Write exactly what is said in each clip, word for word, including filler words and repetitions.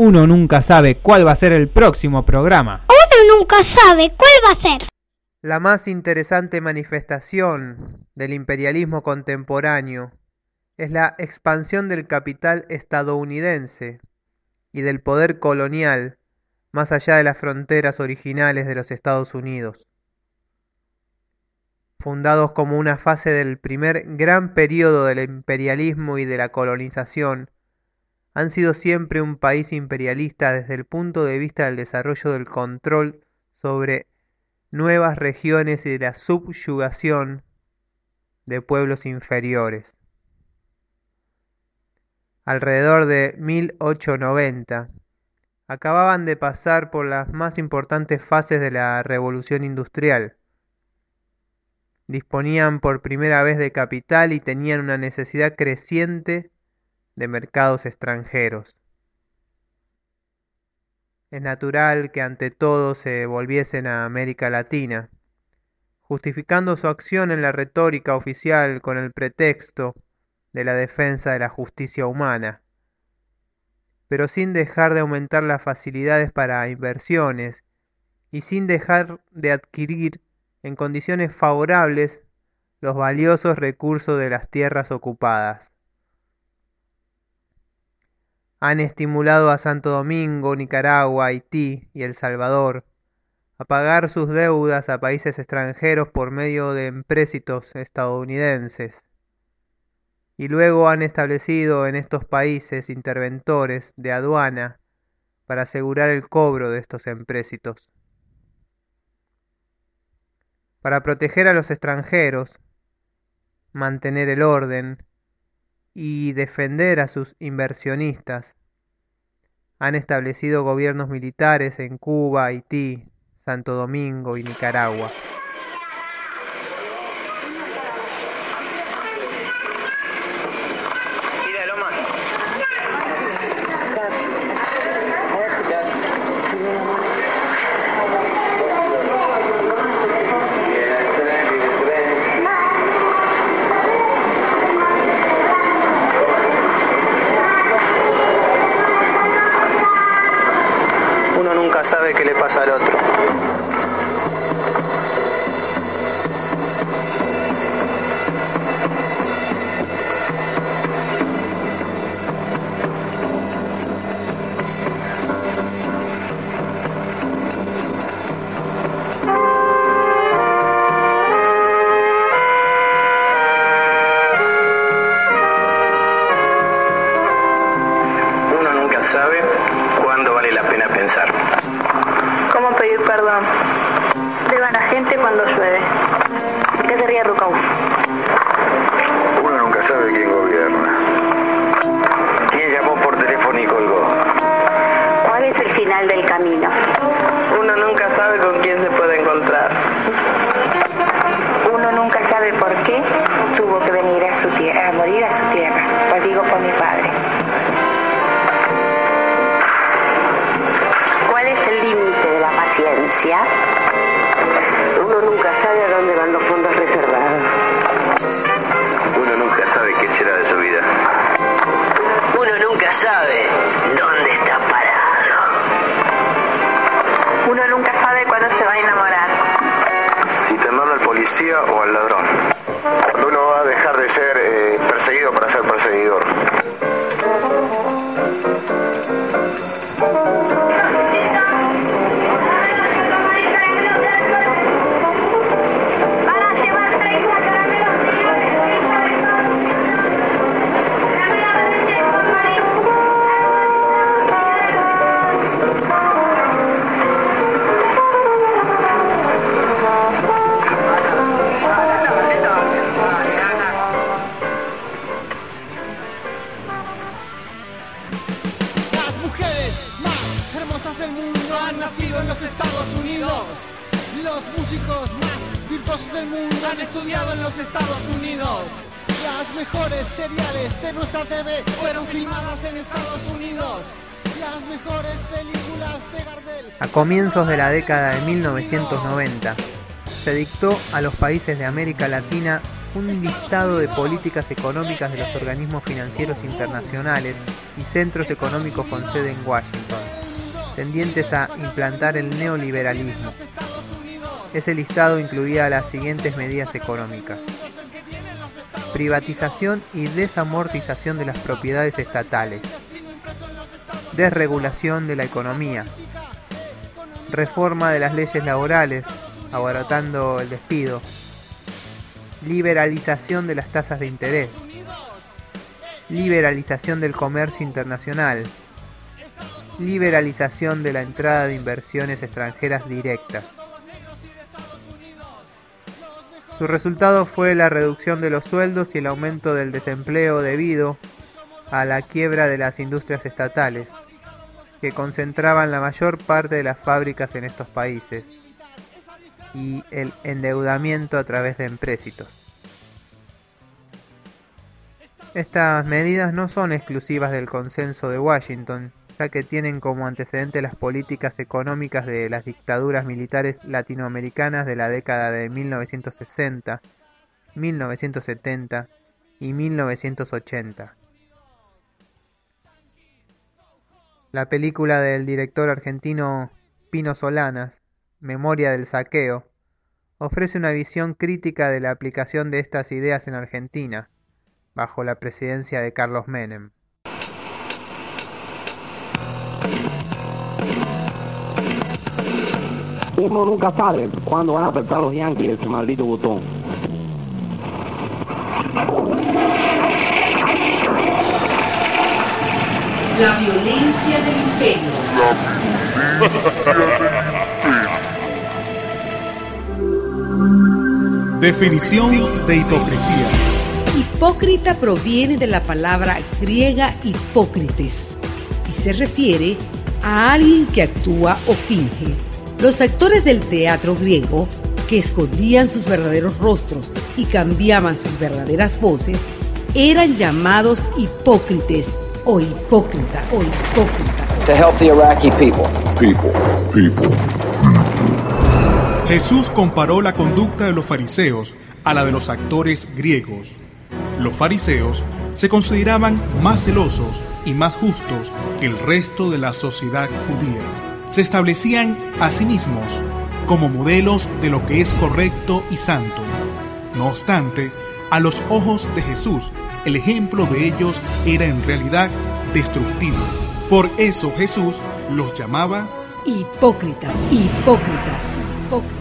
uno nunca sabe cuál va a ser el próximo programa. Uno nunca sabe cuál va a ser. La más interesante manifestación del imperialismo contemporáneo es la expansión del capital estadounidense y del poder colonial más allá de las fronteras originales de los Estados Unidos. Fundados como una fase del primer gran período del imperialismo y de la colonización, han sido siempre un país imperialista desde el punto de vista del desarrollo del control sobre nuevas regiones y de la subyugación de pueblos inferiores. Alrededor de mil ochocientos noventa, acababan de pasar por las más importantes fases de la Revolución Industrial. Disponían por primera vez de capital y tenían una necesidad creciente de mercados extranjeros. Es natural que ante todo se volviesen a América Latina, justificando su acción en la retórica oficial con el pretexto de la defensa de la justicia humana, pero sin dejar de aumentar las facilidades para inversiones y sin dejar de adquirir en condiciones favorables los valiosos recursos de las tierras ocupadas. Han estimulado a Santo Domingo, Nicaragua, Haití y El Salvador a pagar sus deudas a países extranjeros por medio de empréstitos estadounidenses, y luego han establecido en estos países interventores de aduana para asegurar el cobro de estos empréstitos. Para proteger a los extranjeros, mantener el orden y defender a sus inversionistas, han establecido gobiernos militares en Cuba, Haití, Santo Domingo y Nicaragua. Sabe qué le pasa al otro. Uno nunca sabe cuándo vale la pena pensar. ¿Cómo pedir perdón? Beban a gente cuando llueve. ¿Qué se ríe Rucaú? Uno nunca sabe quién gobierna. ¿Quién llamó por teléfono y colgó? ¿Cuál es el final del camino? Uno nunca sabe con quién se puede encontrar. Uno nunca sabe por qué tuvo que venir a su tierra, a morir a su tierra. Pues digo por mi padre. ¿Cuál es el límite de la paciencia? Uno nunca sabe a dónde van los fondos reservados. Uno nunca sabe qué será de su vida. Uno nunca sabe dónde está parado. Uno nunca sabe cuándo se va a enamorar. Si temerle al policía o al ladrón. Cuando uno va a dejar de ser eh, perseguido para ser perseguidor. A comienzos de la década de mil novecientos noventa, se dictó a los países de América Latina un listado de políticas económicas de los organismos financieros internacionales y centros económicos con sede en Washington, tendientes a implantar el neoliberalismo. Ese listado incluía las siguientes medidas económicas: privatización y desamortización de las propiedades estatales, desregulación de la economía, reforma de las leyes laborales, abaratando el despido, liberalización de las tasas de interés, liberalización del comercio internacional, liberalización de la entrada de inversiones extranjeras directas. Su resultado fue la reducción de los sueldos y el aumento del desempleo debido a la quiebra de las industrias estatales, que concentraban la mayor parte de las fábricas en estos países, y el endeudamiento a través de empréstitos. Estas medidas no son exclusivas del Consenso de Washington, ya que tienen como antecedente las políticas económicas de las dictaduras militares latinoamericanas de la década de mil novecientos sesenta, mil novecientos setenta y mil novecientos ochenta. La película del director argentino Pino Solanas, Memoria del Saqueo, ofrece una visión crítica de la aplicación de estas ideas en Argentina, bajo la presidencia de Carlos Menem. Uno nunca sabe cuándo van a apretar los yanquis ese maldito botón. La violencia del imperio. Definición de hipocresía. Hipócrita proviene de la palabra griega hipócrites y se refiere a alguien que actúa o finge. Los actores del teatro griego, que escondían sus verdaderos rostros y cambiaban sus verdaderas voces, eran llamados hipócrites o hipócritas o hipócritas. To help the Iraqi people. People, people, people. Jesús comparó la conducta de los fariseos a la de los actores griegos. Los fariseos se consideraban más celosos y más justos que el resto de la sociedad judía. Se establecían a sí mismos como modelos de lo que es correcto y santo. No obstante, a los ojos de Jesús, el ejemplo de ellos era en realidad destructivo. Por eso Jesús los llamaba hipócritas, hipócritas, hipócritas.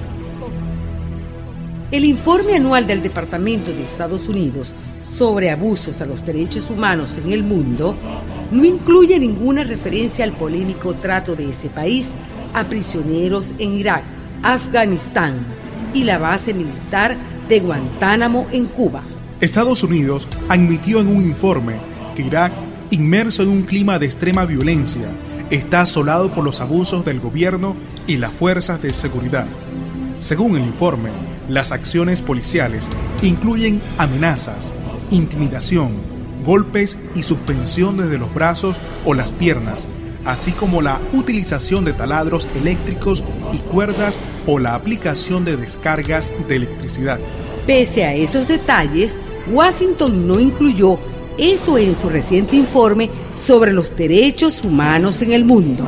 El informe anual del Departamento de Estados Unidos sobre abusos a los derechos humanos en el mundo no incluye ninguna referencia al polémico trato de ese país a prisioneros en Irak, Afganistán y la base militar de Guantánamo en Cuba. Estados Unidos admitió en un informe que Irak, inmerso en un clima de extrema violencia, está asolado por los abusos del gobierno y las fuerzas de seguridad. Según el informe, las acciones policiales incluyen amenazas, intimidación, golpes y suspensión desde los brazos o las piernas, así como la utilización de taladros eléctricos y cuerdas o la aplicación de descargas de electricidad. Pese a esos detalles, Washington no incluyó eso en su reciente informe sobre los derechos humanos en el mundo.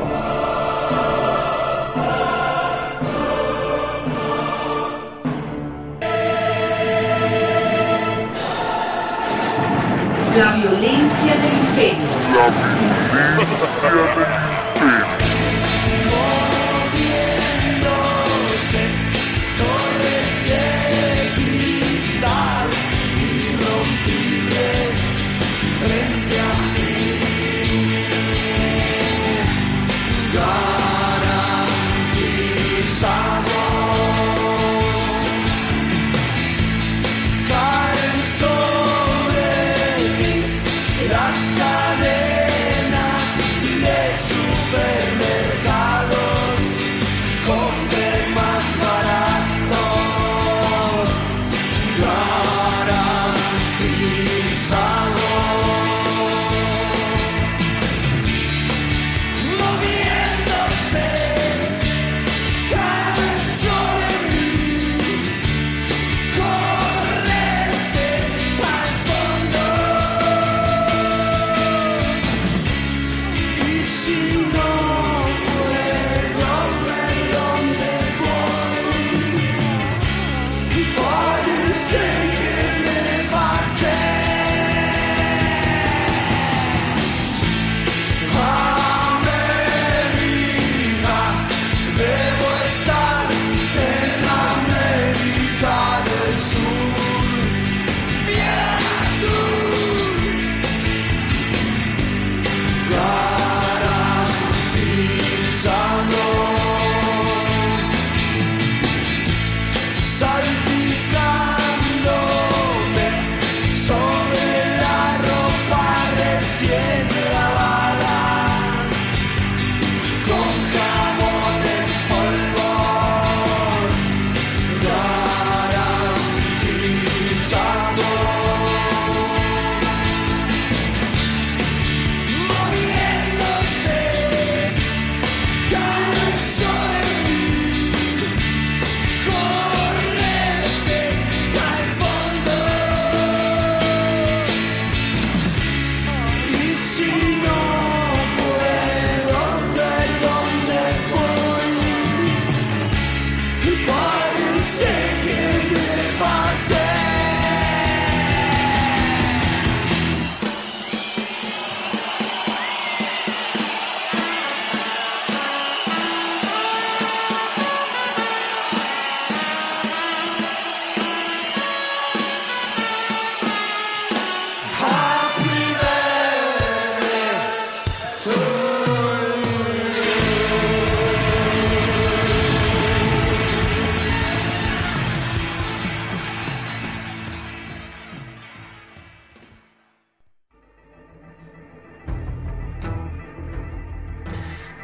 La violencia del imperio. La violencia del imperio. Moviéndose torres de cristal irrompibles frente a mí. Garantizado. Caen sobre las cadenas de su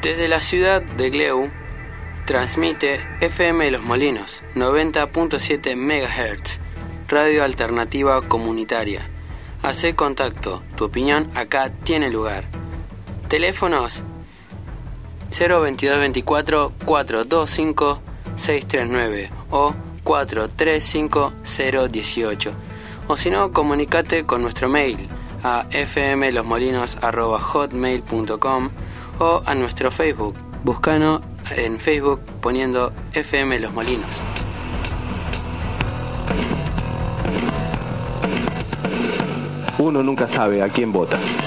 Desde la ciudad de Gleu, transmite F M Los Molinos, noventa punto siete megahertz, radio alternativa comunitaria. Hacé contacto, tu opinión acá tiene lugar. Teléfonos cero veintidós veinticuatro, cuatrocientos veinticinco, seiscientos treinta y nueve o cuatro tres cinco cero dieciocho. O si no, comunicate con nuestro mail a f m los molinos arroba hotmail punto com o a nuestro Facebook. Búscanos en Facebook poniendo F M Los Molinos. Uno nunca sabe a quién vota. Sí,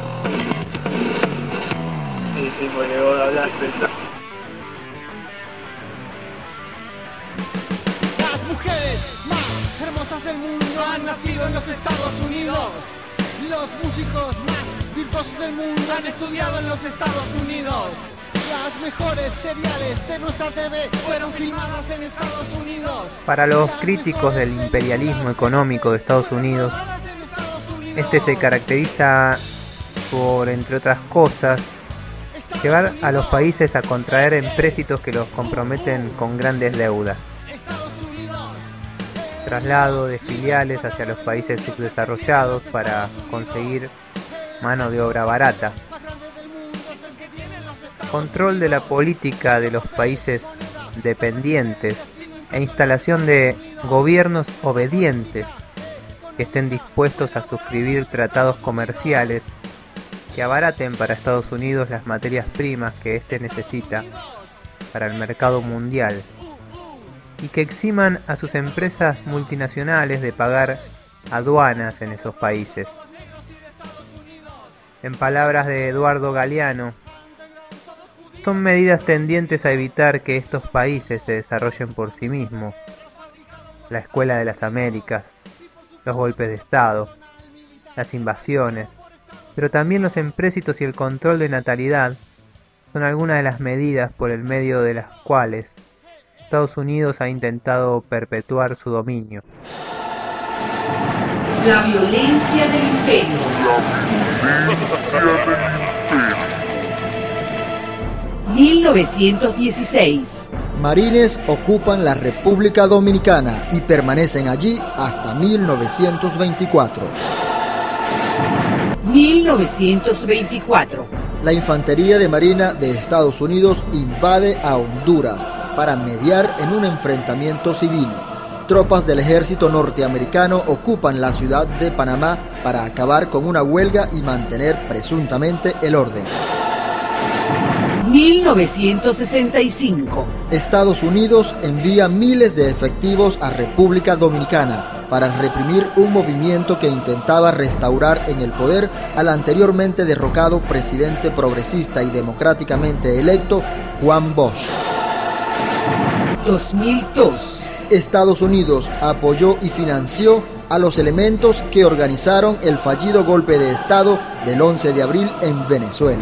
sí, porque vos hablaste. Las mujeres más hermosas del mundo han nacido en los Estados Unidos. Los músicos más virtuosos del mundo han estudiado en los Estados Unidos. Las mejores seriales de nuestra T V fueron filmadas en Estados Unidos. Para los críticos del imperialismo económico de Estados Unidos, este se caracteriza por, entre otras cosas, llevar a los países a contraer empréstitos que los comprometen con grandes deudas, traslado de filiales hacia los países subdesarrollados para conseguir mano de obra barata, control de la política de los países dependientes e instalación de gobiernos obedientes que estén dispuestos a suscribir tratados comerciales que abaraten para Estados Unidos las materias primas que éste necesita para el mercado mundial y que eximan a sus empresas multinacionales de pagar aduanas en esos países. En palabras de Eduardo Galeano, son medidas tendientes a evitar que estos países se desarrollen por sí mismos. La Escuela de las Américas, los golpes de Estado, las invasiones, pero también los empréstitos y el control de natalidad son algunas de las medidas por el medio de las cuales Estados Unidos ha intentado perpetuar su dominio. La violencia del imperio. La violencia del imperio. mil novecientos dieciséis. Marines ocupan la República Dominicana y permanecen allí hasta mil novecientos veinticuatro. mil novecientos veinticuatro. La Infantería de Marina de Estados Unidos invade a Honduras para mediar en un enfrentamiento civil. Tropas del ejército norteamericano ocupan la ciudad de Panamá para acabar con una huelga y mantener presuntamente el orden. mil novecientos sesenta y cinco. Estados Unidos envía miles de efectivos a República Dominicana para reprimir un movimiento que intentaba restaurar en el poder al anteriormente derrocado presidente progresista y democráticamente electo Juan Bosch. dos mil dos. Estados Unidos apoyó y financió a los elementos que organizaron el fallido golpe de Estado del once de abril en Venezuela.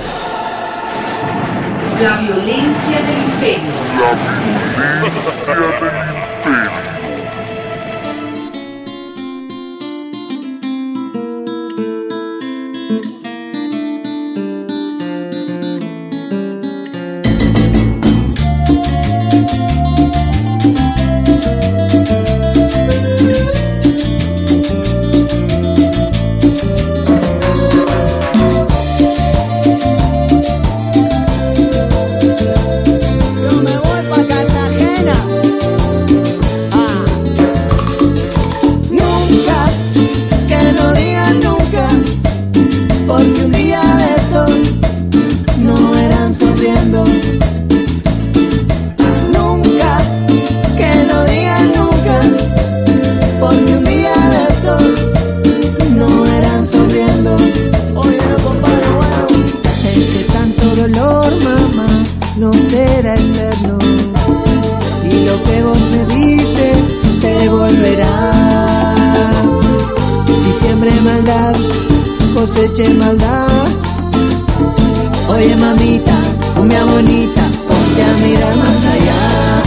La violencia del imperio. La violencia del imperio. Coseche maldad. Oye mamita, cumbia bonita, ponte a mirar más allá.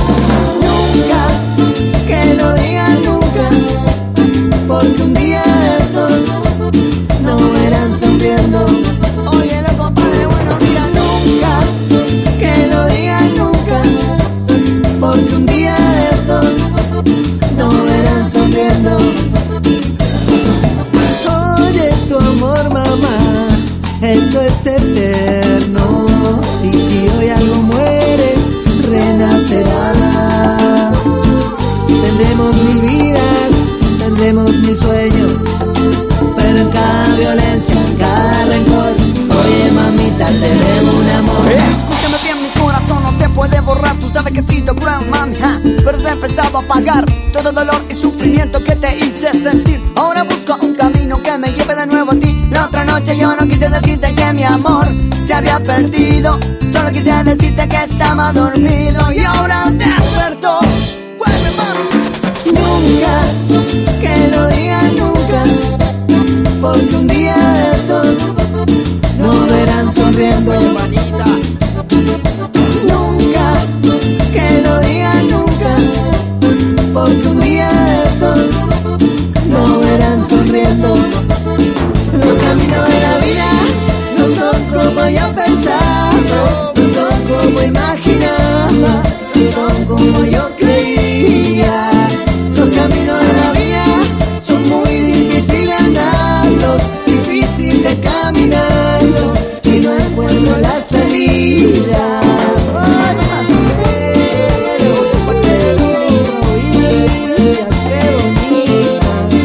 Nunca, que no digan nunca, porque un día estos no verán sonriendo. Oye, no compadre, bueno, mira, nunca a pagar todo dolor y sufrimiento que te hice sentir. Ahora busco un camino que me lleve de nuevo a ti. La otra noche yo no quise decirte que mi amor se había perdido, solo quise decirte que estaba dormido y ahora despertó. Vuelve, mami. Nunca, que no digas nunca, porque un día de estos no verán sonriendo. Nunca, que no digas nunca, porque un día de estos no verán sonriendo. Los caminos de la vida no son como yo pensaba, no son como imaginaba, no son como yo creía. Los caminos de la vida son muy difíciles andarlos, difícil de caminarlos, y no encuentro la salida. Ay, pasero, qué provincia, qué bonita.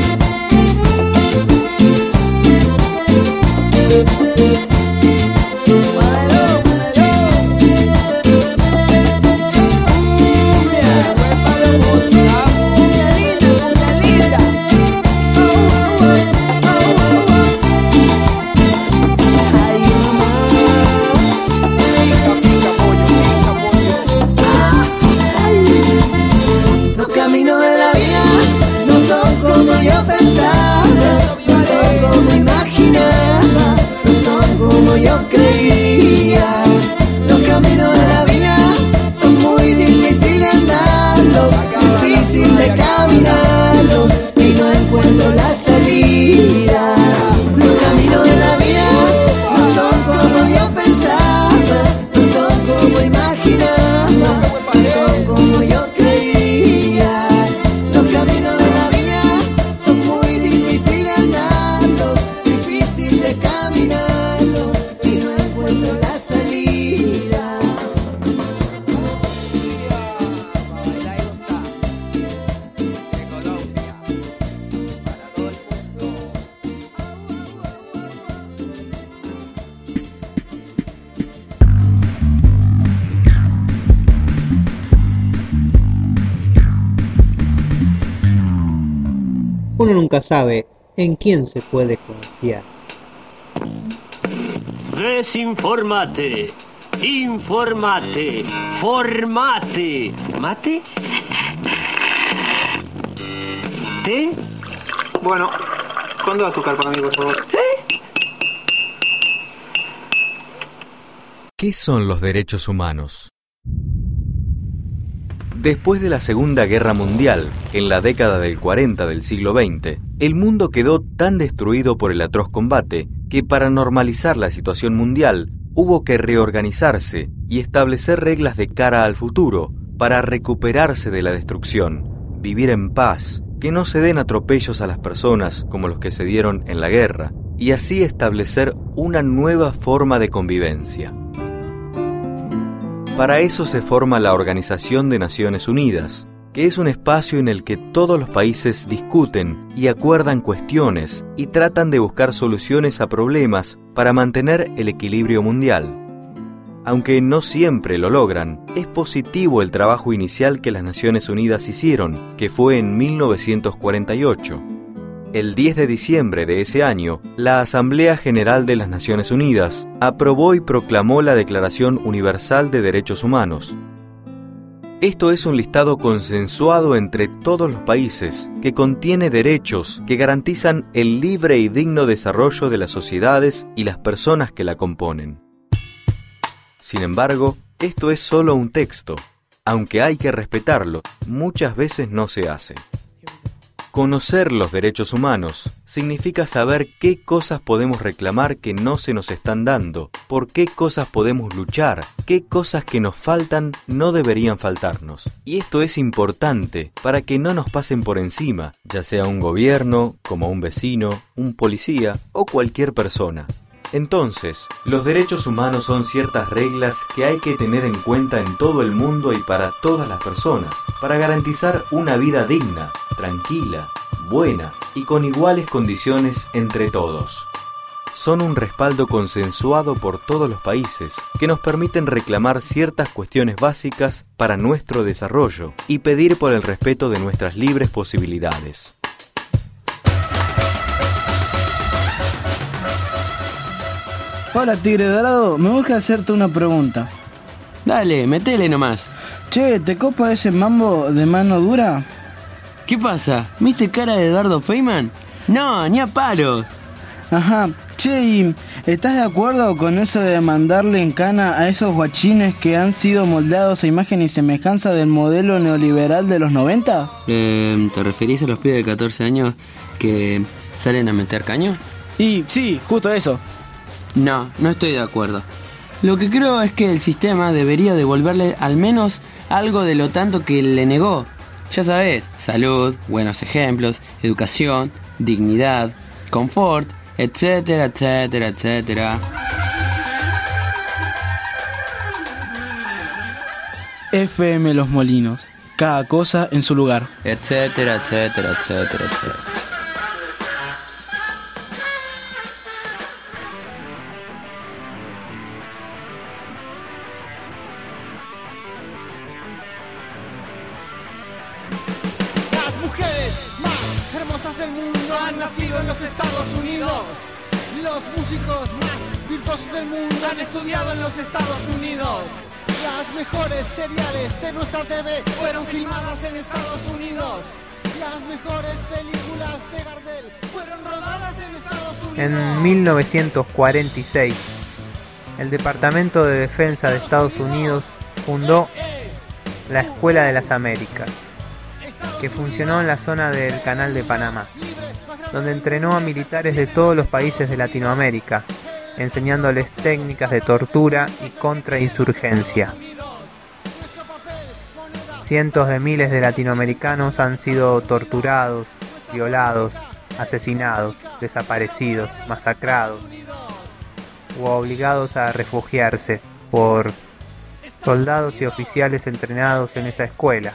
Yo creía, los caminos de la vida son muy difíciles andarlos, difícil de caminarlos, y no encuentro la salida. Los caminos de la vida no son como yo pensaba, no son como imaginaba, no son como yo creía. Los caminos de la vida son muy difíciles andarlos, difícil de caminar. La salida. Uno nunca sabe en quién se puede confiar. Desinformate, informate, formate. ¿Mate? ¿Té? Bueno, ¿cuándo va a azúcar para mí, por favor? ¿Eh? ¿Qué son los derechos humanos? Después de la Segunda Guerra Mundial, en la década del cuarenta del siglo veinte, el mundo quedó tan destruido por el atroz combate que para normalizar la situación mundial hubo que reorganizarse y establecer reglas de cara al futuro para recuperarse de la destrucción, vivir en paz, que no se den atropellos a las personas como los que se dieron en la guerra, y así establecer una nueva forma de convivencia. Para eso se forma la Organización de Naciones Unidas, que es un espacio en el que todos los países discuten y acuerdan cuestiones y tratan de buscar soluciones a problemas para mantener el equilibrio mundial. Aunque no siempre lo logran, es positivo el trabajo inicial que las Naciones Unidas hicieron, que fue en mil novecientos cuarenta y ocho. El diez de diciembre de ese año, la Asamblea General de las Naciones Unidas aprobó y proclamó la Declaración Universal de Derechos Humanos. Esto es un listado consensuado entre todos los países que contiene derechos que garantizan el libre y digno desarrollo de las sociedades y las personas que la componen. Sin embargo, esto es solo un texto. Aunque hay que respetarlo, muchas veces no se hace. Conocer los derechos humanos significa saber qué cosas podemos reclamar que no se nos están dando, por qué cosas podemos luchar, qué cosas que nos faltan no deberían faltarnos. Y esto es importante para que no nos pasen por encima, ya sea un gobierno, como un vecino, un policía o cualquier persona. Entonces, los derechos humanos son ciertas reglas que hay que tener en cuenta en todo el mundo y para todas las personas, para garantizar una vida digna, tranquila, buena y con iguales condiciones entre todos. son un respaldo consensuado por todos los países que nos permiten reclamar ciertas cuestiones básicas para nuestro desarrollo y pedir por el respeto de nuestras libres posibilidades. Hola, Tigre Dorado, me busca hacerte una pregunta. Dale, metele nomás. Che, ¿te copa ese mambo de mano dura? ¿Qué pasa? ¿Viste cara de Eduardo Feynman? No, ni a palos. Ajá, che, ¿y estás de acuerdo con eso de mandarle en cana a esos guachines que han sido moldeados a imagen y semejanza del modelo neoliberal de los noventa? Eh, ¿Te referís a los pibes de catorce años que salen a meter caño? Y sí, justo eso. No, no estoy de acuerdo. Lo que creo es que el sistema debería devolverle al menos algo de lo tanto que le negó. Ya sabes, salud, buenos ejemplos, educación, dignidad, confort, etcétera, etcétera, etcétera. F M Los Molinos, cada cosa en su lugar. Etcétera, etcétera, etcétera, etcétera. Los músicos más virtuosos del mundo han estudiado en los Estados Unidos. Las mejores seriales de nuestra T V fueron filmadas en Estados Unidos. Las mejores películas de Gardel fueron rodadas en Estados Unidos. En mil novecientos cuarenta y seis, el Departamento de Defensa de Estados Unidos fundó la Escuela de las Américas, que funcionó en la zona del Canal de Panamá, donde entrenó a militares de todos los países de Latinoamérica, enseñándoles técnicas de tortura y contrainsurgencia. Cientos de miles de latinoamericanos han sido torturados, violados, asesinados, desaparecidos, masacrados o obligados a refugiarse por soldados y oficiales entrenados en esa escuela.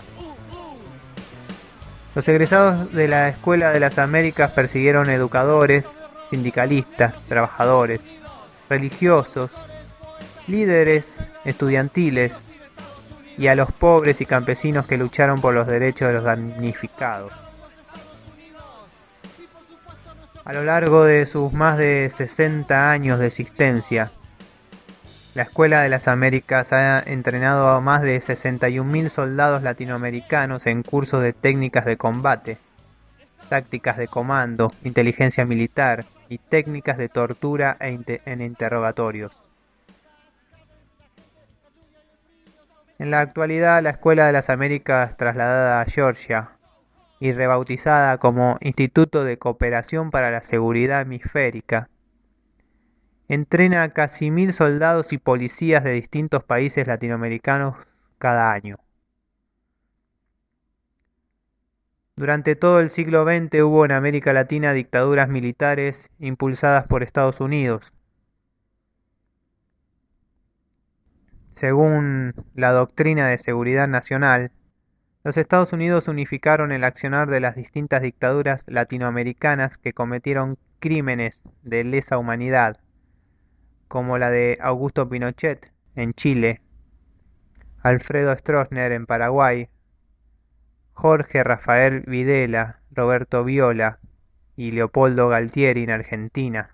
Los egresados de la Escuela de las Américas persiguieron educadores, sindicalistas, trabajadores, religiosos, líderes estudiantiles y a los pobres y campesinos que lucharon por los derechos de los damnificados. A lo largo de sus más de sesenta años de existencia, la Escuela de las Américas ha entrenado a más de sesenta y un mil soldados latinoamericanos en cursos de técnicas de combate, tácticas de comando, inteligencia militar y técnicas de tortura e inter- en interrogatorios. En la actualidad, la Escuela de las Américas, trasladada a Georgia y rebautizada como Instituto de Cooperación para la Seguridad Hemisférica, entrena a casi mil soldados y policías de distintos países latinoamericanos cada año. Durante todo el siglo veinte hubo en América Latina dictaduras militares impulsadas por Estados Unidos. Según la doctrina de seguridad nacional, los Estados Unidos unificaron el accionar de las distintas dictaduras latinoamericanas que cometieron crímenes de lesa humanidad, como la de Augusto Pinochet en Chile, Alfredo Stroessner en Paraguay, Jorge Rafael Videla, Roberto Viola y Leopoldo Galtieri en Argentina,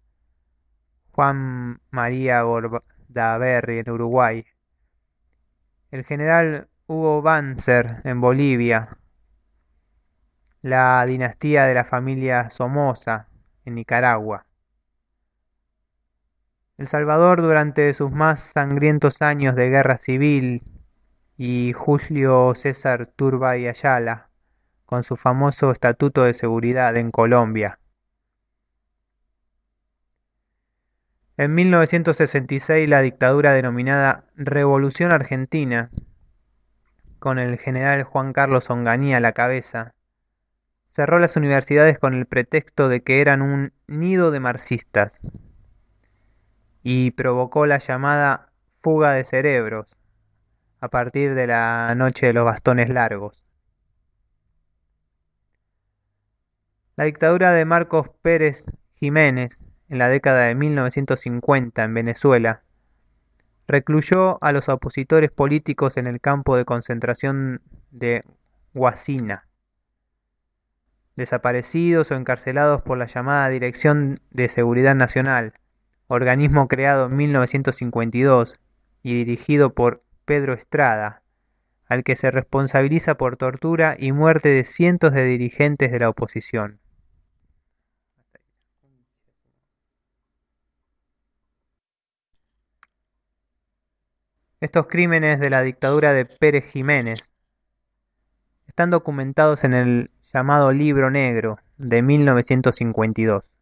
Juan María Bordaberry en Uruguay, el general Hugo Banzer en Bolivia, la dinastía de la familia Somoza en Nicaragua. El Salvador durante sus más sangrientos años de guerra civil y Julio César Turbay Ayala con su famoso Estatuto de Seguridad en Colombia. En mil novecientos sesenta y seis la dictadura denominada Revolución Argentina, con el general Juan Carlos Onganía a la cabeza, cerró las universidades con el pretexto de que eran un nido de marxistas, y provocó la llamada fuga de cerebros a partir de la noche de los bastones largos. La dictadura de Marcos Pérez Jiménez en la década de mil novecientos cincuenta en Venezuela, recluyó a los opositores políticos en el campo de concentración de Guasina, desaparecidos o encarcelados por la llamada Dirección de Seguridad Nacional, organismo creado en mil novecientos cincuenta y dos y dirigido por Pedro Estrada, al que se responsabiliza por tortura y muerte de cientos de dirigentes de la oposición. Estos crímenes de la dictadura de Pérez Jiménez están documentados en el llamado Libro Negro de mil novecientos cincuenta y dos.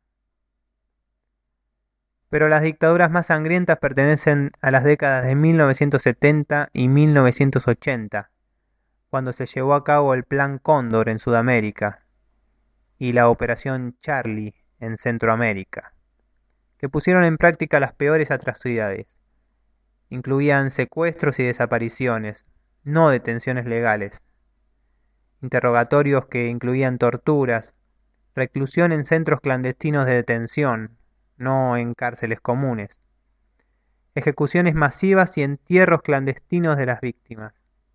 Pero las dictaduras más sangrientas pertenecen a las décadas de mil novecientos setenta y mil novecientos ochenta, cuando se llevó a cabo el Plan Cóndor en Sudamérica y la Operación Charlie en Centroamérica, que pusieron en práctica las peores atrocidades. Incluían secuestros y desapariciones, no detenciones legales, interrogatorios que incluían torturas, reclusión en centros clandestinos de detención, no en cárceles comunes, ejecuciones masivas y entierros clandestinos de las víctimas.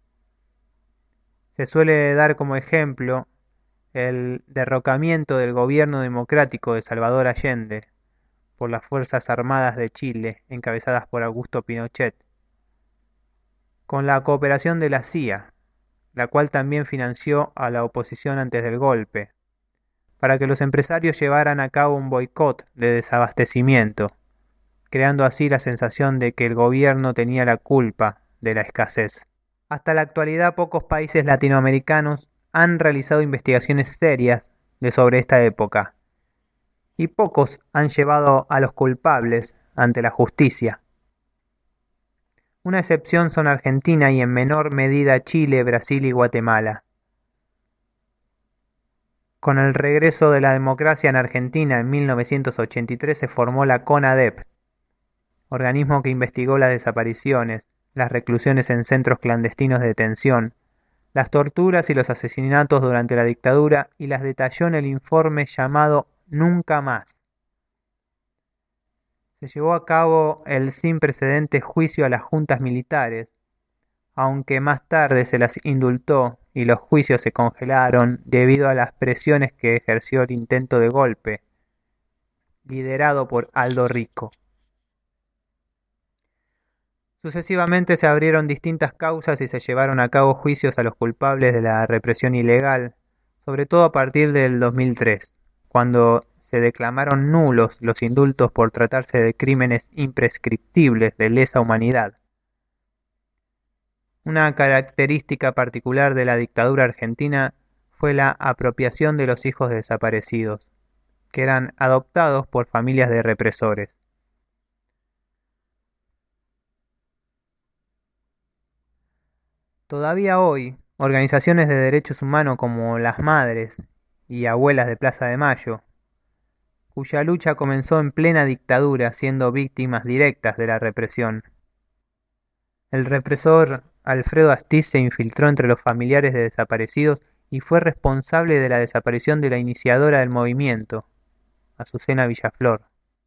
Se suele dar como ejemplo el derrocamiento del gobierno democrático de Salvador Allende por las Fuerzas Armadas de Chile, encabezadas por Augusto Pinochet, con la cooperación de la C I A, la cual también financió a la oposición antes del golpe, para que los empresarios llevaran a cabo un boicot de desabastecimiento, creando así la sensación de que el gobierno tenía la culpa de la escasez. Hasta la actualidad, pocos países latinoamericanos han realizado investigaciones serias de sobre esta época, y pocos han llevado a los culpables ante la justicia. Una excepción son Argentina y en menor medida Chile, Brasil y Guatemala. Con el regreso de la democracia en Argentina en mil novecientos ochenta y tres se formó la CONADEP, organismo que investigó las desapariciones, las reclusiones en centros clandestinos de detención, las torturas y los asesinatos durante la dictadura y las detalló en el informe llamado Nunca Más. Se llevó a cabo el sin precedentes juicio a las juntas militares, aunque más tarde se las indultó y los juicios se congelaron debido a las presiones que ejerció el intento de golpe, liderado por Aldo Rico. Sucesivamente se abrieron distintas causas y se llevaron a cabo juicios a los culpables de la represión ilegal, sobre todo a partir del dos mil tres, cuando se declamaron nulos los indultos por tratarse de crímenes imprescriptibles de lesa humanidad. Una característica particular de la dictadura argentina fue la apropiación de los hijos desaparecidos, que eran adoptados por familias de represores. Todavía hoy, organizaciones de derechos humanos como las Madres y Abuelas de Plaza de Mayo, cuya lucha comenzó en plena dictadura siendo víctimas directas de la represión. El represor Alfredo Astiz se infiltró entre los familiares de desaparecidos y fue responsable de la desaparición de la iniciadora del movimiento, Azucena Villaflor.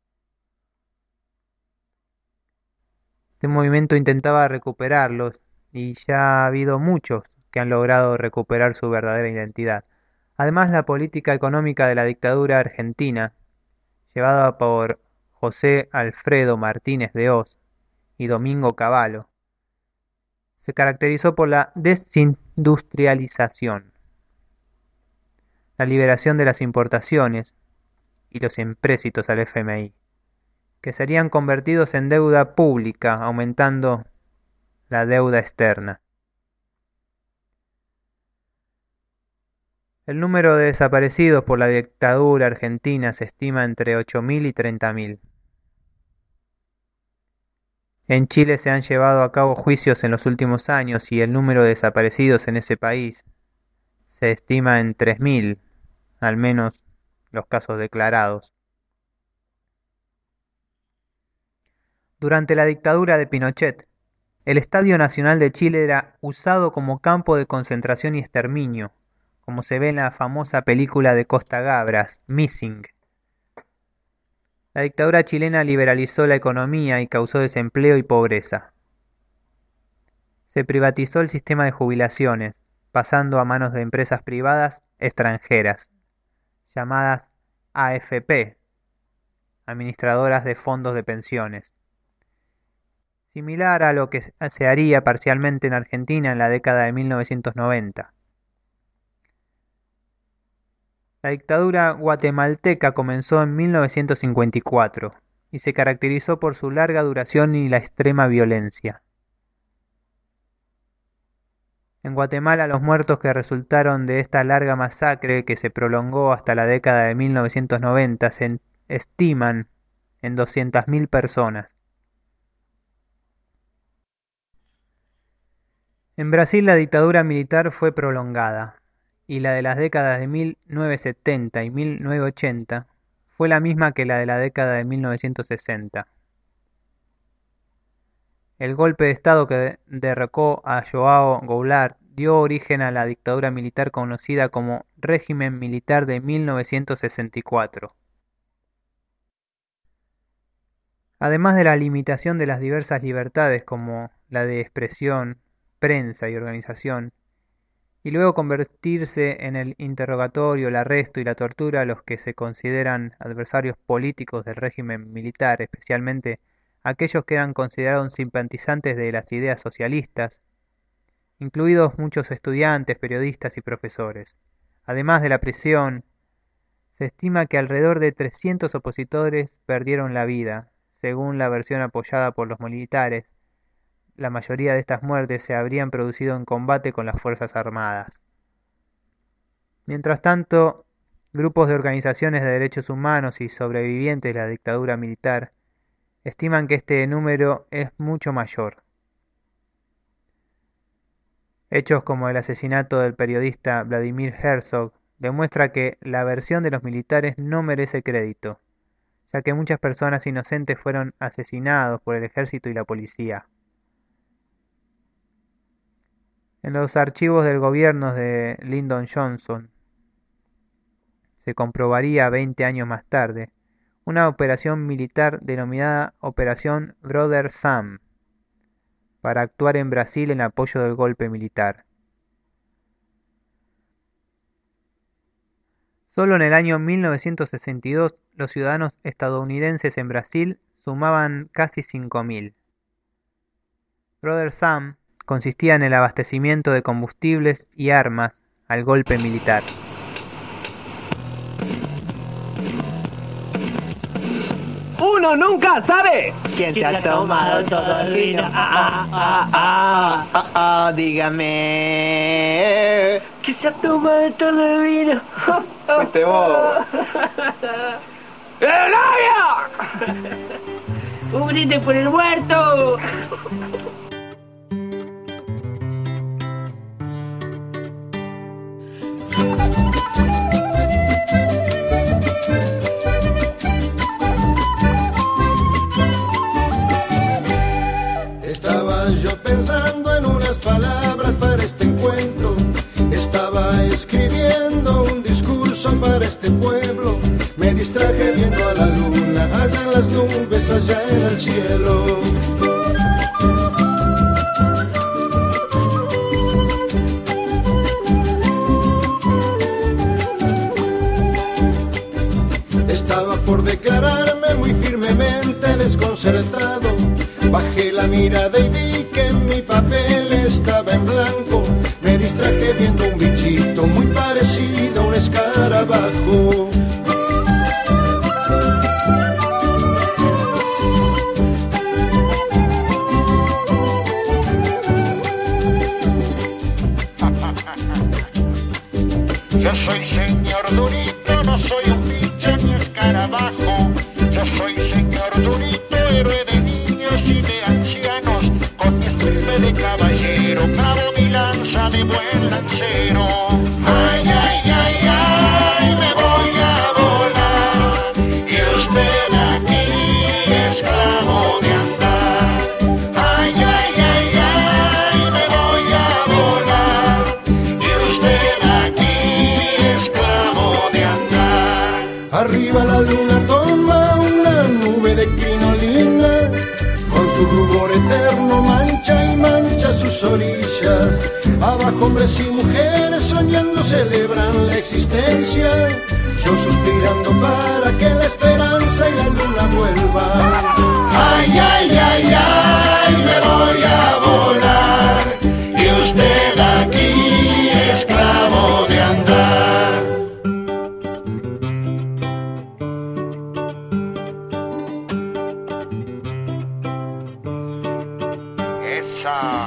Este movimiento intentaba recuperarlos y ya ha habido muchos que han logrado recuperar su verdadera identidad. Además, la política económica de la dictadura argentina, llevada por José Alfredo Martínez de Hoz y Domingo Cavallo, se caracterizó por la desindustrialización, la liberación de las importaciones y los empréstitos al F M I, que serían convertidos en deuda pública, aumentando la deuda externa. El número de desaparecidos por la dictadura argentina se estima entre ocho mil y treinta mil. En Chile se han llevado a cabo juicios en los últimos años y el número de desaparecidos en ese país se estima en tres mil, al menos los casos declarados. Durante la dictadura de Pinochet, el Estadio Nacional de Chile era usado como campo de concentración y exterminio, como se ve en la famosa película de Costa Gabras, Missing. La dictadura chilena liberalizó la economía y causó desempleo y pobreza. Se privatizó el sistema de jubilaciones, pasando a manos de empresas privadas extranjeras, llamadas A F P, administradoras de fondos de pensiones. Similar a lo que se haría parcialmente en Argentina en la década de mil novecientos noventa. La dictadura guatemalteca comenzó en mil novecientos cincuenta y cuatro y se caracterizó por su larga duración y la extrema violencia. En Guatemala, los muertos que resultaron de esta larga masacre que se prolongó hasta la década de mil novecientos noventa se estiman en doscientas mil personas. En Brasil la dictadura militar fue prolongada, y la de las décadas de mil novecientos setenta y mil novecientos ochenta fue la misma que la de la década de mil novecientos sesenta. El golpe de Estado que derrocó a João Goulart dio origen a la dictadura militar conocida como Régimen Militar de mil novecientos sesenta y cuatro. Además de la limitación de las diversas libertades como la de expresión, prensa y organización, y luego convertirse en el interrogatorio, el arresto y la tortura a los que se consideran adversarios políticos del régimen militar, especialmente aquellos que eran considerados simpatizantes de las ideas socialistas, incluidos muchos estudiantes, periodistas y profesores. Además de la prisión, se estima que alrededor de trescientos opositores perdieron la vida, según la versión apoyada por los militares. La mayoría de estas muertes se habrían producido en combate con las Fuerzas Armadas. Mientras tanto, grupos de organizaciones de derechos humanos y sobrevivientes de la dictadura militar estiman que este número es mucho mayor. Hechos como el asesinato del periodista Vladimir Herzog demuestra que la versión de los militares no merece crédito, ya que muchas personas inocentes fueron asesinados por el ejército y la policía. En los archivos del gobierno de Lyndon Johnson se comprobaría veinte años más tarde una operación militar denominada Operación Brother Sam para actuar en Brasil en apoyo del golpe militar. Solo en el año mil novecientos sesenta y dos los ciudadanos estadounidenses en Brasil sumaban casi cinco mil. Brother Sam consistía en el abastecimiento de combustibles y armas al golpe militar. Uno nunca sabe quién se ha tomado todo el vino. Ah, ah, ah, ah, ah, dígame. ¿Quién se ha tomado todo el vino? Fuiste vos. ¡El novio! ¡Un brindis por el muerto! Estaba yo pensando en unas palabras para este encuentro. Estaba escribiendo un discurso para este pueblo. Me distraje viendo a la luna, allá en las nubes, allá en el cielo. Estaba por declararme muy firmemente desconcertado. Bajé la mirada y vi que mi papel estaba en blanco. Me distraje viendo un bichito muy parecido a un escarabajo. Yo soy señor Durito, no soy un bicho ni escarabajo. Yo soy señor Durito, héroe de niños y de ancianos. Con mi estirpe de caballero, clavo mi lanza de buen lancero. Ay, ay, ay, ay, me voy a volar. Y usted aquí, esclavo de andar. Ay, ay, ay, ay, me voy a volar. Y usted aquí, esclavo de andar. Arriba la luna toma una sus orillas. Abajo hombres y mujeres soñando celebran la existencia. Yo suspirando para que la esperanza y la luna vuelvan. Ay, ay, ay, ay, me voy a volar y usted aquí esclavo de andar. Esa.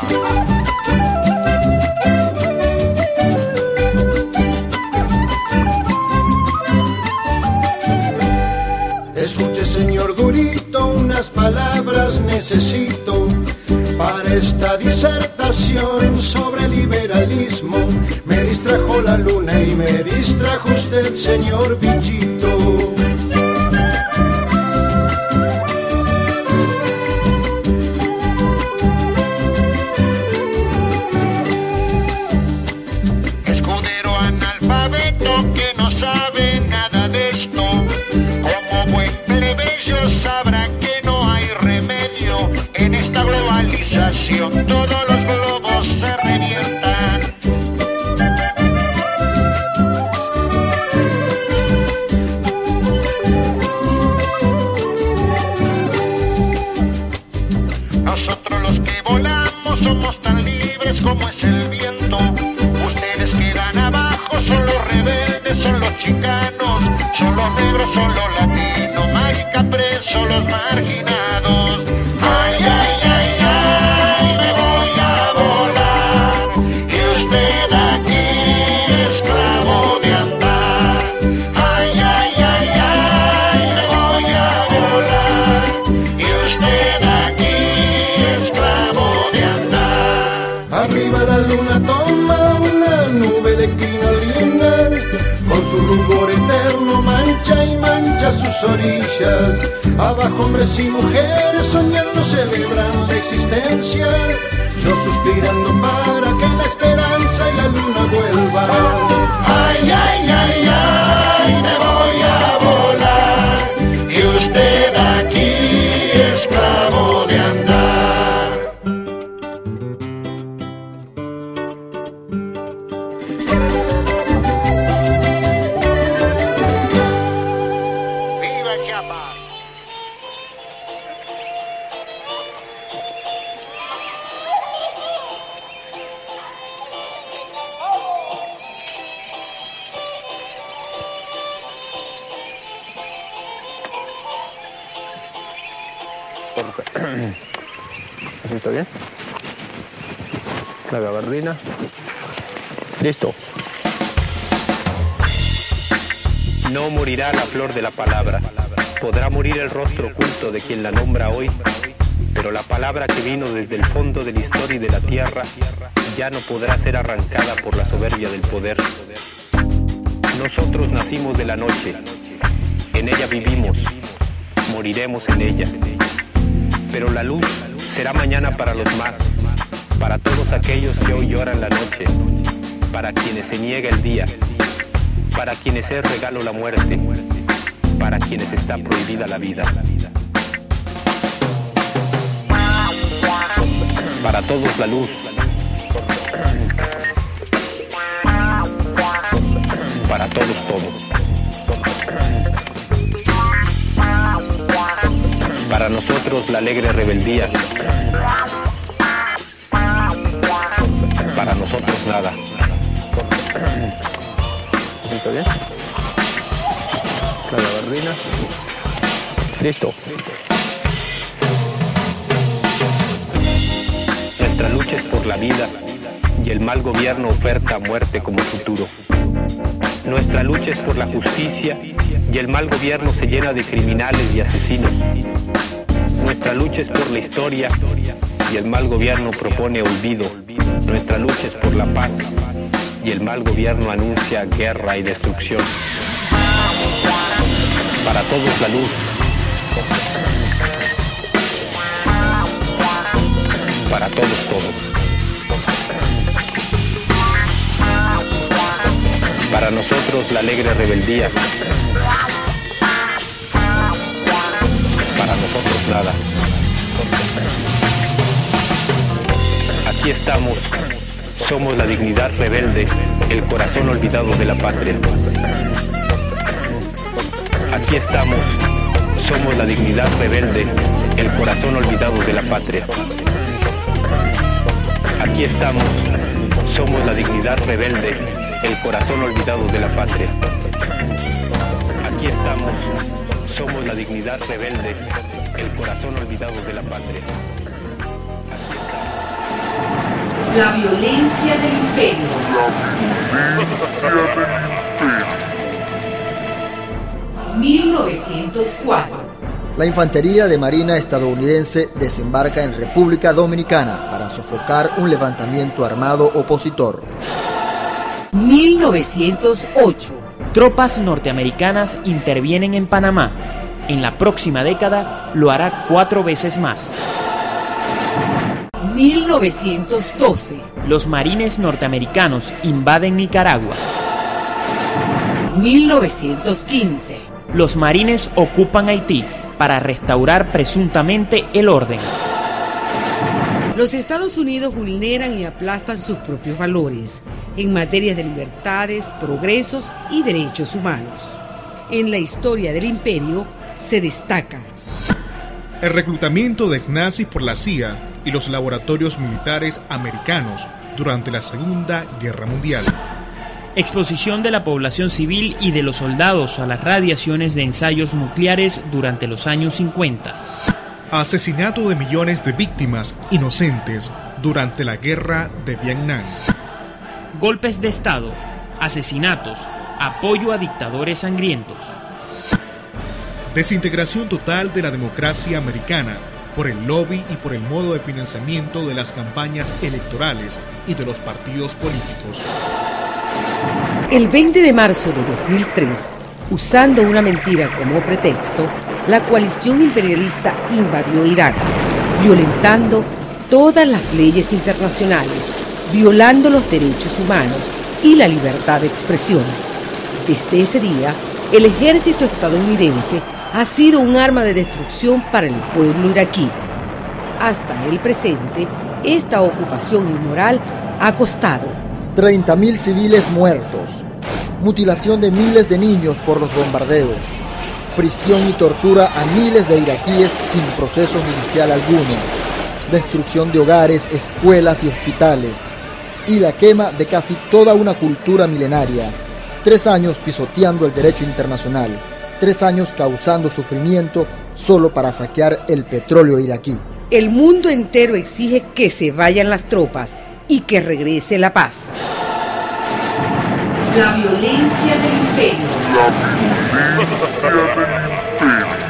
Escuche, señor Durito, unas palabras necesito para esta disertación sobre liberalismo. Me distrajo la luna y me distrajo usted, señor Bichito. Escudero analfabeto que no sabe nada de esto, como buen plebeyo sabrá que no hay remedio en esta globalización. Todos los globos se revientan. Nosotros los que volamos somos tan libres como es el viento. Ustedes quedan abajo, son los rebeldes, son los chicanos, son los negros, son los latinos, marica presos, los marginados. Ay, ay, ay, ay, me voy a volar y usted aquí esclavo de andar. Ay, ay, ay, ay, me voy a volar y usted aquí esclavo de andar. Arriba la luna toma una nube de crinolina, con su rubor eterno mancha y mancha sus orillas. Abajo hombres y mujeres soñando celebran la existencia. Yo suspirando para que la esperanza y la luna vuelvan. Ay, ay, ay, ay, me voy a volar y usted aquí esclavo de andar. ¡Viva Chiapas! ¿Así está bien? La gabardina. Listo. No morirá la flor de la palabra. Podrá morir el rostro oculto de quien la nombra hoy, pero la palabra que vino desde el fondo de la historia y de la tierra ya no podrá ser arrancada por la soberbia del poder. Nosotros nacimos de la noche, en ella vivimos, moriremos en ella. Pero la luz será mañana para los más, para todos aquellos que hoy lloran la noche, para quienes se niega el día, para quienes es regalo la muerte, para quienes está prohibida la vida. Para todos la luz, para todos todo. Para nosotros la alegre rebeldía, para nosotros nada. ¿Está bien? La gabardina. Listo. Nuestra lucha es por la vida y el mal gobierno oferta muerte como futuro. Nuestra lucha es por la justicia y el mal gobierno se llena de criminales y asesinos. Nuestra lucha es por la historia y el mal gobierno propone olvido. Nuestra lucha es por la paz y el mal gobierno anuncia guerra y destrucción. Para todos la luz, para todos todo. Para nosotros la alegre rebeldía, para nosotros nada. Aquí estamos, somos la dignidad rebelde, el corazón olvidado de la patria. Aquí estamos, somos la dignidad rebelde, el corazón olvidado de la patria. Aquí estamos, somos la dignidad rebelde, el corazón olvidado de la patria. Aquí estamos, somos la dignidad rebelde, el corazón olvidado de la patria. La violencia del imperio. mil novecientos cuatro. La infantería de marina estadounidense desembarca en República Dominicana para sofocar un levantamiento armado opositor. mil novecientos ocho. Tropas norteamericanas intervienen en Panamá. En la próxima década lo hará cuatro veces más. mil novecientos doce. Los marines norteamericanos invaden Nicaragua. mil novecientos quince. Los marines ocupan Haití para restaurar presuntamente el orden. Los Estados Unidos vulneran y aplastan sus propios valores en materia de libertades, progresos y derechos humanos. En la historia del imperio se destaca el reclutamiento de nazis por la C I A y los laboratorios militares americanos durante la Segunda Guerra Mundial. Exposición de la población civil y de los soldados a las radiaciones de ensayos nucleares durante los años cincuenta. Asesinato de millones de víctimas inocentes durante la Guerra de Vietnam. Golpes de Estado, asesinatos, apoyo a dictadores sangrientos. Desintegración total de la democracia americana por el lobby y por el modo de financiamiento de las campañas electorales y de los partidos políticos. El veinte de marzo de dos mil tres, usando una mentira como pretexto, la coalición imperialista invadió Irak, violentando todas las leyes internacionales, violando los derechos humanos y la libertad de expresión. Desde ese día, el ejército estadounidense ha sido un arma de destrucción para el pueblo iraquí. Hasta el presente, esta ocupación inmoral ha costado treinta mil civiles muertos, mutilación de miles de niños por los bombardeos, prisión y tortura a miles de iraquíes sin proceso judicial alguno, destrucción de hogares, escuelas y hospitales, y la quema de casi toda una cultura milenaria. Tres años pisoteando el derecho internacional, tres años causando sufrimiento solo para saquear el petróleo iraquí. El mundo entero exige que se vayan las tropas y que regrese la paz. La violencia del imperio. La violencia del imperio.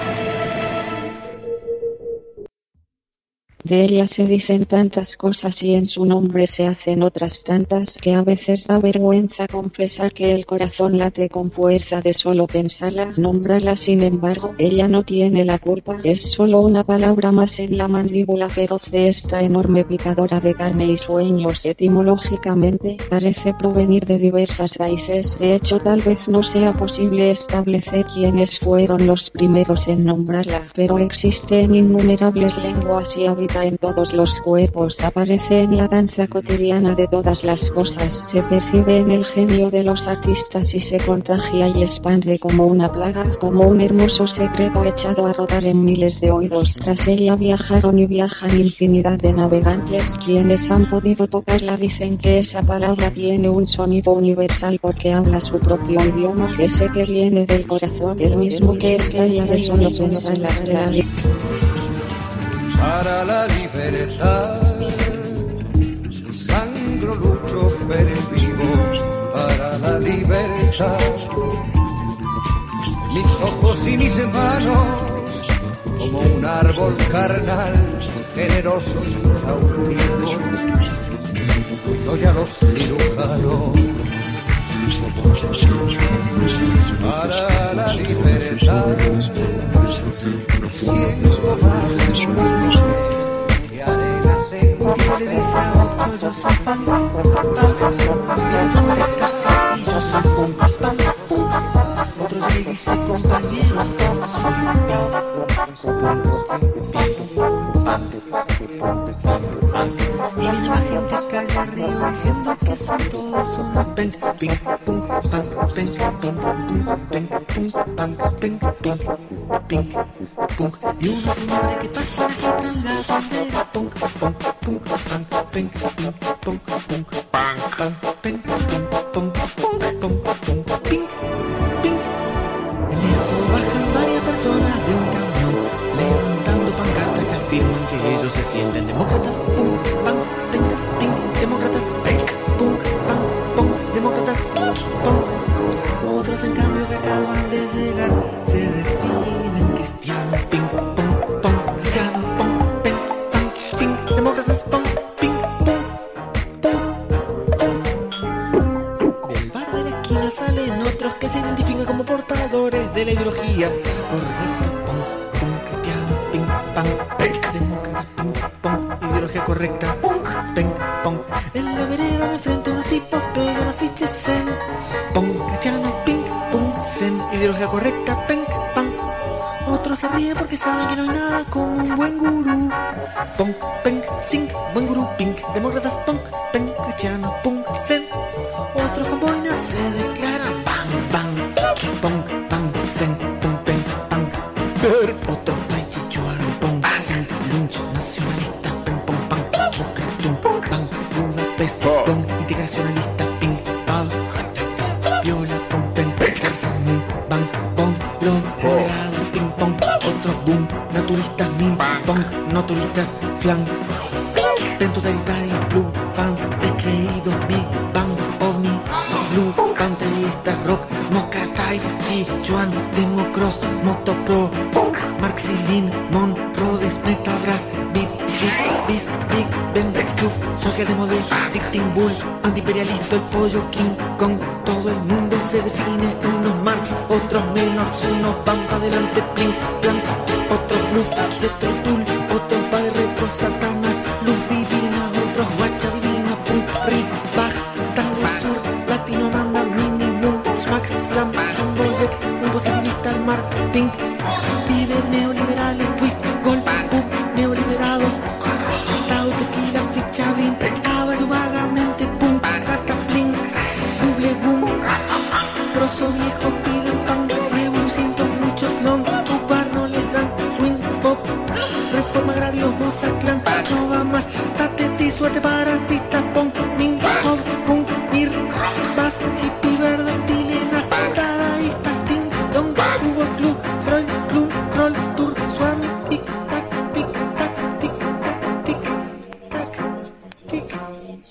De ella se dicen tantas cosas y en su nombre se hacen otras tantas que a veces da vergüenza confesar que el corazón late con fuerza de solo pensarla, nombrarla. Sin embargo, ella no tiene la culpa, es solo una palabra más en la mandíbula feroz de esta enorme picadora de carne y sueños. Etimológicamente, parece provenir de diversas raíces, de hecho tal vez no sea posible establecer quiénes fueron los primeros en nombrarla, pero existen innumerables lenguas y hábitos en todos los cuerpos, aparece en la danza cotidiana de todas las cosas, se percibe en el genio de los artistas y se contagia y expande como una plaga, como un hermoso secreto echado a rodar en miles de oídos. Tras ella viajaron y viajan infinidad de navegantes, quienes han podido tocarla dicen que esa palabra tiene un sonido universal porque habla su propio idioma, ese que viene del corazón, el mismo que estalla de solo pensarla. Para la libertad, sangro, lucho, pervivo. Para la libertad, mis ojos y mis manos, como un árbol carnal, generoso y cautivo, doy a los cirujanos. Para la libertad, siento más que arenas en que le dice a otro yo soy pan, pan, viajan de casa y yo soy pum, pam, otro le dice compañero, yo soy un pam, pam, pam, pam, y mi arriba diciendo que son todos unos pen, ping, pum, pan, pen, pum, pum, pen, pum, pan, pen, ping, ping, pum. Y unos señores que pasan agitan la bandera, pum, pum, pum, pan, pen, ping, pum, pum, pan, pan, pen, ping, pum, pum, pum, pum, ping, ping. En eso bajan varias personas de un camión, levantando pancartas que afirman que ellos se sienten demócratas, pum, pan, pen, ping, demócratas, pum, pan, pum, demócratas, pum. Otros en cambio que acaban de llegar se definen cristianos, ping, pum, pum, cristianos, pum, pen, pan, ping, demócratas, pum, ping, pum, pum, pum. Del bar de la esquina salen otros que se identifican como portadores de la ideología correcta, pum, pum, cristianos, ping, pan, demócratas, ping, pum, ideología correcta, ping, pum. En la vereda de frente unos tipos pegan afiches en pum, cristianos, ping, pum, zen, ideología correcta, ping, pan. Otros se ríen porque saben que no hay nada como un buen gurú. Punk, peng, sing, buen gurú, pink, demócratas, punk, peng, cristianos, punk, zen. Otros con boinas se declaran bang, bang, punk, bang, zen, punk, peng, pang. Otros tai chi chuan, punk, sing, lunch, nacionalista, peng, pong, pang, democratum, bang, Budapest, pong, integracionalista, pink, pal, gente, punk, viola, punk, peng, tercer moon, bang, pong, lo, moderado, ping, pong. Otros boom, naturistas, min, punk, no turistas, flan, pentotalitario, blue, fans, descreídos, big bang, ovni, blue, pantallistas, rock, moscatai, chi, chuan, democross, motopro, marxilin, mon, rodes, metabras, bip, bip, bis, big, ben, chuf, social de model, sitting bull, antiimperialista, el pollo, king kong, todo el mundo se define, unos marx, otros menors, unos van pa' adelante, plink, plan, otros bluff, jetro tool, otros va de retro, satanas, luz divina, otros guacha divina, punk, riff, baj, tango sur, latino, manda, minimum, smack, slam, jumbo jet, un positivista al mar, pink, vive neoliberales, twist, gol, pub, neoliberados, sao, tequila, fichadín, abajo vagamente, punk, rata, plink, buble, boom, proso viejo, piden pan, revoluciento, mucho clon, upar no les dan, swing, pop, reforma agrario, bossa, clan, no va más, tateti, suerte para artistas, punk, min, hop, punk, mir, bass, hippie, verde, tilena, dadaísta, ting, dong, fútbol club, Freud, club, roll, tour, suami, tic, tac, tic, tac, tic, tac, tic, tac, tic, tac,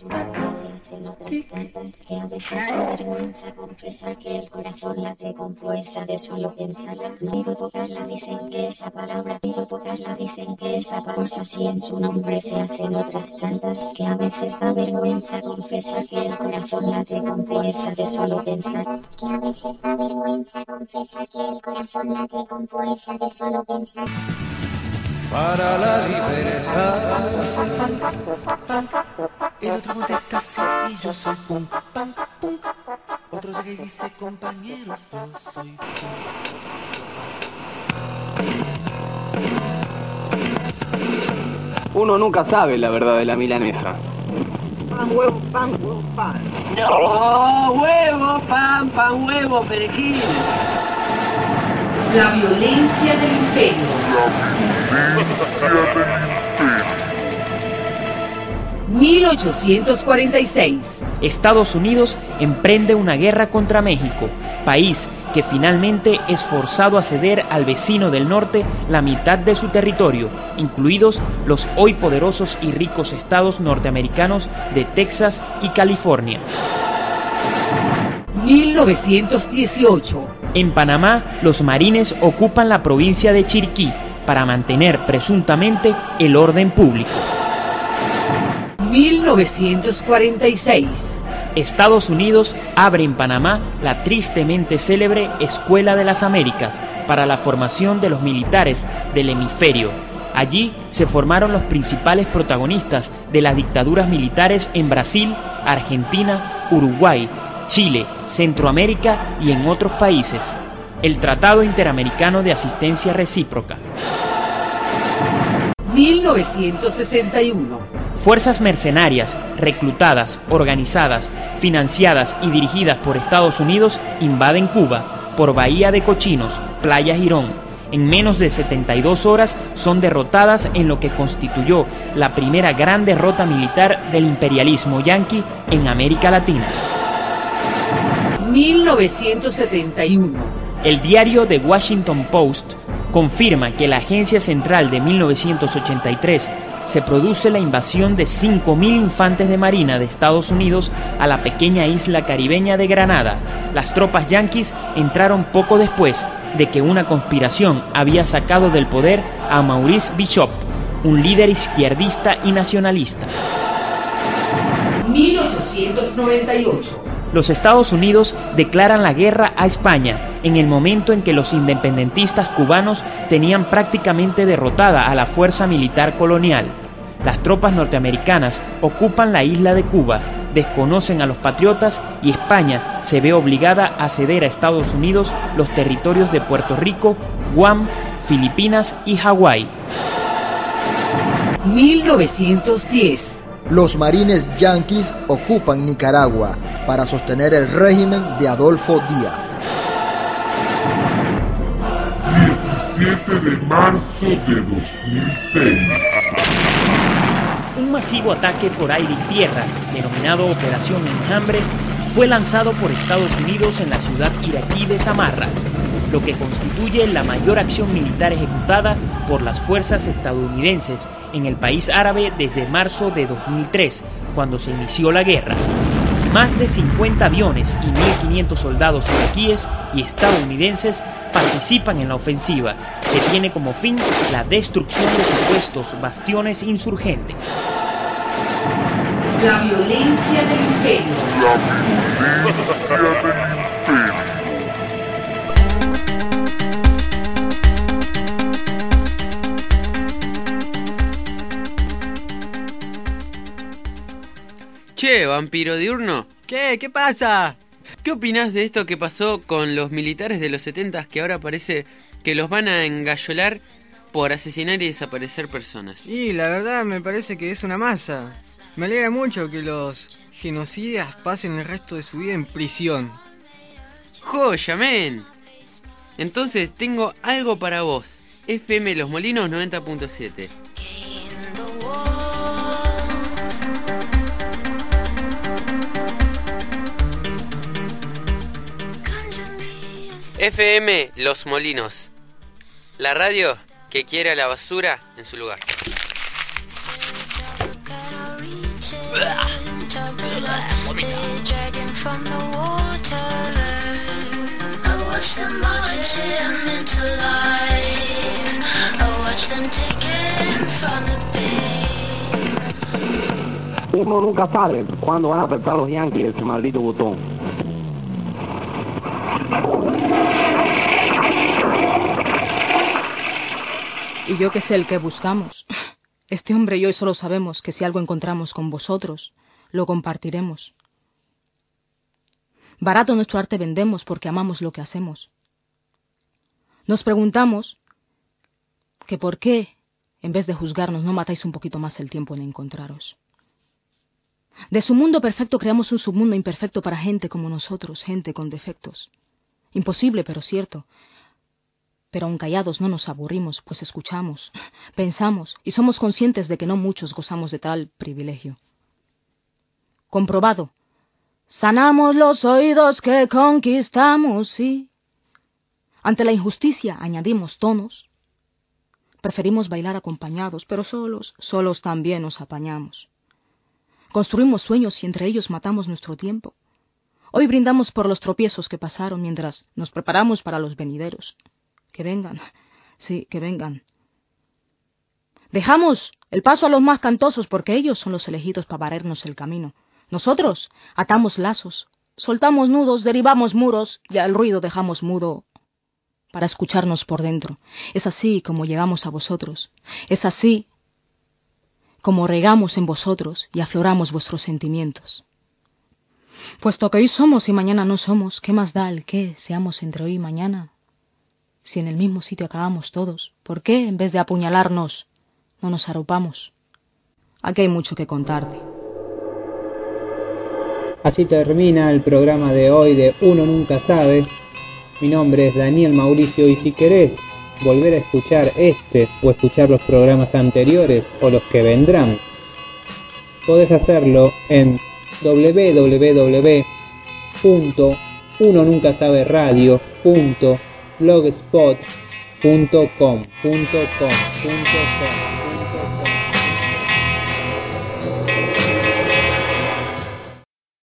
tic. Que a veces da vergüenza confesar que el corazón late con fuerza de solo pensarla. Pido tocarla, dicen que esa palabra, pido tocarla, dicen que esa pausa así en su nombre se hacen otras tantas. Que a veces da vergüenza confesar que el corazón late con fuerza de solo pensar. Que a veces da vergüenza confesar que el corazón late con fuerza de solo pensar. Para la libertad. El otro contesta sí y yo soy punk, punk, punk. Otro llega y dice compañeros, yo soy punk. Uno nunca sabe la verdad de la milanesa. Pan, huevo, pan, huevo, pan. No, huevo, pan, pan, huevo, perejil. La violencia del imperio. mil ochocientos cuarenta y seis. Estados Unidos emprende una guerra contra México, país que finalmente es forzado a ceder al vecino del norte la mitad de su territorio, incluidos los hoy poderosos y ricos estados norteamericanos de Texas y California. mil novecientos dieciocho. En Panamá, los marines ocupan la provincia de Chiriquí para mantener presuntamente el orden público. mil novecientos cuarenta y seis. Estados Unidos abre en Panamá la tristemente célebre Escuela de las Américas para la formación de los militares del hemisferio. Allí se formaron los principales protagonistas de las dictaduras militares en Brasil, Argentina, Uruguay, Chile, Centroamérica y en otros países. El Tratado Interamericano de Asistencia Recíproca. mil novecientos sesenta y uno. Fuerzas mercenarias, reclutadas, organizadas, financiadas y dirigidas por Estados Unidos, invaden Cuba por Bahía de Cochinos, Playa Girón. En menos de setenta y dos horas son derrotadas en lo que constituyó la primera gran derrota militar del imperialismo yanqui en América Latina. mil novecientos setenta y uno. El diario The Washington Post confirma que la Agencia Central de mil novecientos ochenta y tres se produce la invasión de cinco mil infantes de marina de Estados Unidos a la pequeña isla caribeña de Granada. Las tropas yanquis entraron poco después de que una conspiración había sacado del poder a Maurice Bishop, un líder izquierdista y nacionalista. mil ochocientos noventa y ocho. Los Estados Unidos declaran la guerra a España en el momento en que los independentistas cubanos tenían prácticamente derrotada a la fuerza militar colonial. Las tropas norteamericanas ocupan la isla de Cuba, desconocen a los patriotas y España se ve obligada a ceder a Estados Unidos los territorios de Puerto Rico, Guam, Filipinas y Hawái. mil novecientos diez. Los marines yanquis ocupan Nicaragua para sostener el régimen de Adolfo Díaz. diecisiete de marzo de dos mil seis. Un masivo ataque por aire y tierra, denominado Operación Enjambre, fue lanzado por Estados Unidos en la ciudad iraquí de Samarra, lo que constituye la mayor acción militar ejecutada por las fuerzas estadounidenses en el país árabe desde marzo de dos mil tres, cuando se inició la guerra. Más de cincuenta aviones y mil quinientos soldados iraquíes y estadounidenses participan en la ofensiva, que tiene como fin la destrucción de supuestos bastiones insurgentes. La violencia del imperio. La violencia del imperio. Che, vampiro diurno. ¿Qué? ¿Qué pasa? ¿Qué opinás de esto que pasó con los militares de los setentas que ahora parece que los van a engallolar por asesinar y desaparecer personas? Y la verdad me parece que es una masa. Me alegra mucho que los genocidas pasen el resto de su vida en prisión. ¡Joya, men! Entonces tengo algo para vos. F M Los Molinos noventa punto siete. F M Los Molinos, la radio que quiere a la basura en su lugar. Uno nunca sabe cuándo van a apretar los yanquis ese maldito botón. Y yo que sé el que buscamos. Este hombre y hoy solo sabemos que si algo encontramos con vosotros, lo compartiremos. Barato nuestro arte vendemos porque amamos lo que hacemos. Nos preguntamos que por qué, en vez de juzgarnos, no matáis un poquito más el tiempo en encontraros. De su mundo perfecto creamos un submundo imperfecto para gente como nosotros, gente con defectos. Imposible, pero cierto. Pero aun callados no nos aburrimos, pues escuchamos, pensamos y somos conscientes de que no muchos gozamos de tal privilegio. Comprobado. Sanamos los oídos que conquistamos, sí. Ante la injusticia añadimos tonos. Preferimos bailar acompañados, pero solos, solos también nos apañamos. Construimos sueños y entre ellos matamos nuestro tiempo. Hoy brindamos por los tropiezos que pasaron mientras nos preparamos para los venideros. Que vengan, sí, que vengan. Dejamos el paso a los más cantosos porque ellos son los elegidos para barrernos el camino. Nosotros atamos lazos, soltamos nudos, derribamos muros y al ruido dejamos mudo para escucharnos por dentro. Es así como llegamos a vosotros. Es así como regamos en vosotros y afloramos vuestros sentimientos. Puesto que hoy somos y mañana no somos, ¿qué más da el que seamos entre hoy y mañana? Si en el mismo sitio acabamos todos, ¿por qué en vez de apuñalarnos no nos arropamos? Aquí hay mucho que contarte. Así termina el programa de hoy de Uno Nunca Sabe. Mi nombre es Daniel Mauricio y si querés volver a escuchar este o escuchar los programas anteriores o los que vendrán, podés hacerlo en doble u doble u doble u punto uno nunca sabe radio punto blogspot punto com punto com punto com